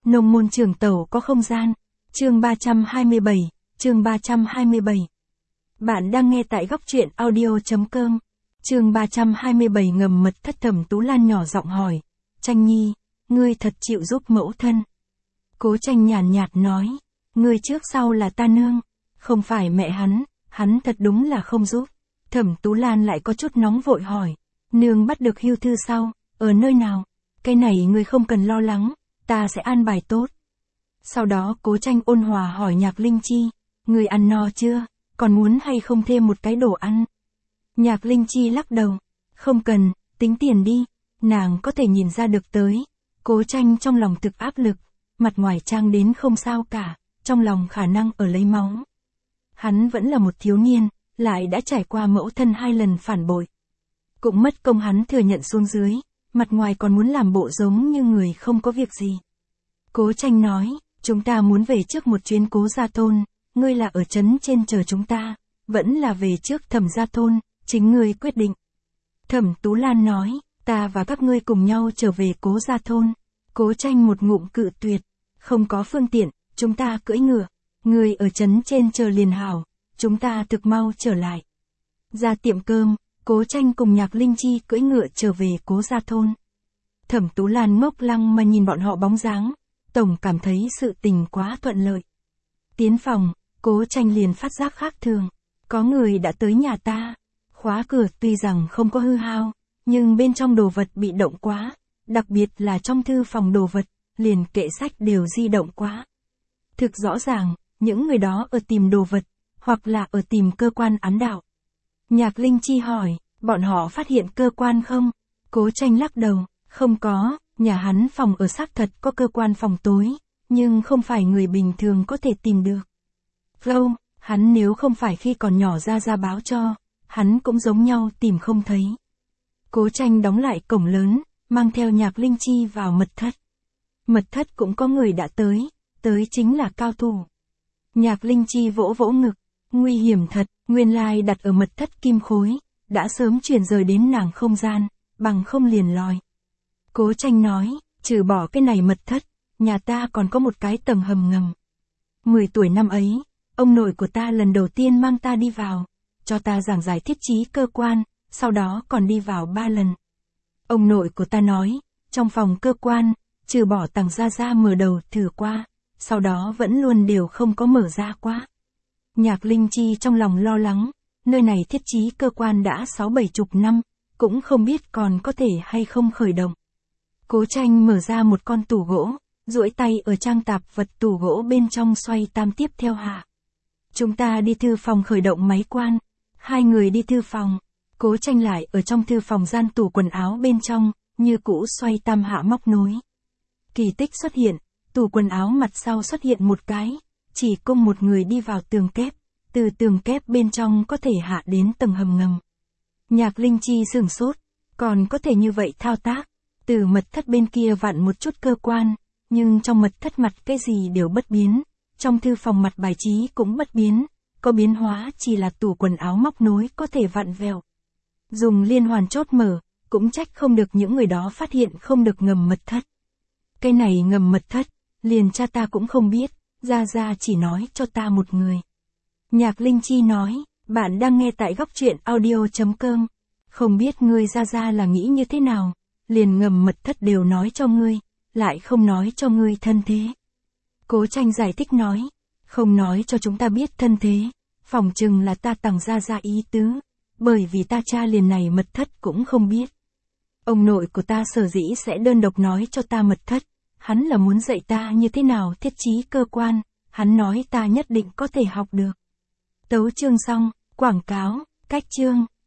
Nông môn trường tẩu có không gian. Chương 327, chương 327. Bạn đang nghe tại góc truyện audio.com. Chương 327 ngầm mật thất. Thẩm Tú Lan nhỏ giọng hỏi. Tranh Nhi, ngươi thật chịu giúp mẫu thân. Cố Tranh nhàn nhạt nói. Ngươi trước sau là ta nương, không phải mẹ hắn thật đúng là không giúp. Thẩm Tú Lan lại có chút nóng vội hỏi. Nương bắt được hưu thư sau, ở nơi nào? Cái này ngươi không cần lo lắng, ta sẽ an bài tốt. Sau đó Cố Tranh ôn hòa hỏi Nhạc Linh Chi. Ngươi ăn no chưa, còn muốn hay không thêm một cái đồ ăn? Nhạc Linh Chi lắc đầu. Không cần, tính tiền đi. Nàng có thể nhìn ra được tới. Cố Tranh trong lòng thực áp lực, mặt ngoài trang đến không sao cả, trong lòng khả năng ở lấy máu. Hắn vẫn là một thiếu niên, lại đã trải qua mẫu thân 2 lần phản bội. Cũng mất công hắn thừa nhận xuống dưới, mặt ngoài còn muốn làm bộ giống như người không có việc gì. Cố Tranh nói, chúng ta muốn về trước một chuyến Cố gia thôn, ngươi là ở trấn trên chờ chúng ta, vẫn là về trước Thẩm gia thôn, chính ngươi quyết định. Thẩm Tú Lan nói, ta và các ngươi cùng nhau trở về Cố gia thôn. Cố Tranh một ngụm cự tuyệt, không có phương tiện, chúng ta cưỡi ngựa, ngươi ở trấn trên chờ liền hảo, chúng ta thực mau trở lại. Ra tiệm cơm, Cố Tranh cùng Nhạc Linh Chi cưỡi ngựa trở về Cố gia thôn. Thẩm Tú Lan ngốc lăng mà nhìn bọn họ bóng dáng, tổng cảm thấy sự tình quá thuận lợi. Tiến phòng, Cố Tranh liền phát giác khác thường, có người đã tới nhà ta. Khóa cửa tuy rằng không có hư hao, nhưng bên trong đồ vật bị động quá, đặc biệt là trong thư phòng đồ vật, liền kệ sách đều di động quá. Thực rõ ràng, những người đó ở tìm đồ vật, hoặc là ở tìm cơ quan ám đạo. Nhạc Linh Chi hỏi, bọn họ phát hiện cơ quan không? Cố Tranh lắc đầu, không có, nhà hắn phòng ở xác thật có cơ quan phòng tối, nhưng không phải người bình thường có thể tìm được. Flow, hắn nếu không phải khi còn nhỏ ra báo cho, hắn cũng giống nhau tìm không thấy. Cố Tranh đóng lại cổng lớn, mang theo Nhạc Linh Chi vào mật thất. Mật thất cũng có người đã tới chính là cao thủ. Nhạc Linh Chi vỗ vỗ ngực, nguy hiểm thật, nguyên lai đặt ở mật thất kim khối, đã sớm chuyển rời đến nàng không gian, bằng không liền lòi. Cố Tranh nói, trừ bỏ cái này mật thất, nhà ta còn có một cái tầng hầm ngầm. 10 tuổi năm ấy, ông nội của ta lần đầu tiên mang ta đi vào, cho ta giảng giải thiết trí cơ quan, sau đó còn đi vào 3 lần. Ông nội của ta nói, trong phòng cơ quan, trừ bỏ Tằng Gia mở đầu thử qua, sau đó vẫn luôn đều không có mở ra quá. Nhạc Linh Chi trong lòng lo lắng, nơi này thiết trí cơ quan đã 6-70 năm, cũng không biết còn có thể hay không khởi động. Cố Tranh mở ra một con tủ gỗ, duỗi tay ở trang tạp vật tủ gỗ bên trong xoay tam tiếp theo hạ. Chúng ta đi thư phòng khởi động máy quan. 2 người đi thư phòng, Cố Tranh lại ở trong thư phòng gian tủ quần áo bên trong, như cũ xoay tam hạ móc nối. Kỳ tích xuất hiện, tủ quần áo mặt sau xuất hiện một cái, chỉ cung một người đi vào tường kép, từ tường kép bên trong có thể hạ đến tầng hầm ngầm. Nhạc Linh Chi sửng sốt, còn có thể như vậy thao tác, từ mật thất bên kia vặn một chút cơ quan, nhưng trong mật thất mặt cái gì đều bất biến, trong thư phòng mặt bài trí cũng bất biến, có biến hóa chỉ là tủ quần áo móc nối có thể vặn vẹo. Dùng liên hoàn chốt mở, cũng trách không được những người đó phát hiện không được ngầm mật thất. Cái này ngầm mật thất, liền cha ta cũng không biết, Gia chỉ nói cho ta một người. Nhạc Linh Chi nói, bạn đang nghe tại góc truyện audio.com, không biết ngươi Gia là nghĩ như thế nào, liền ngầm mật thất đều nói cho ngươi, lại không nói cho ngươi thân thế. Cố Tranh giải thích nói, không nói cho chúng ta biết thân thế, phỏng chừng là ta Tằng Gia ý tứ, bởi vì ta cha liền này mật thất cũng không biết. Ông nội của ta sở dĩ sẽ đơn độc nói cho ta mật thất, hắn là muốn dạy ta như thế nào thiết trí cơ quan, hắn nói ta nhất định có thể học được. Tấu chương xong, quảng cáo, cách chương.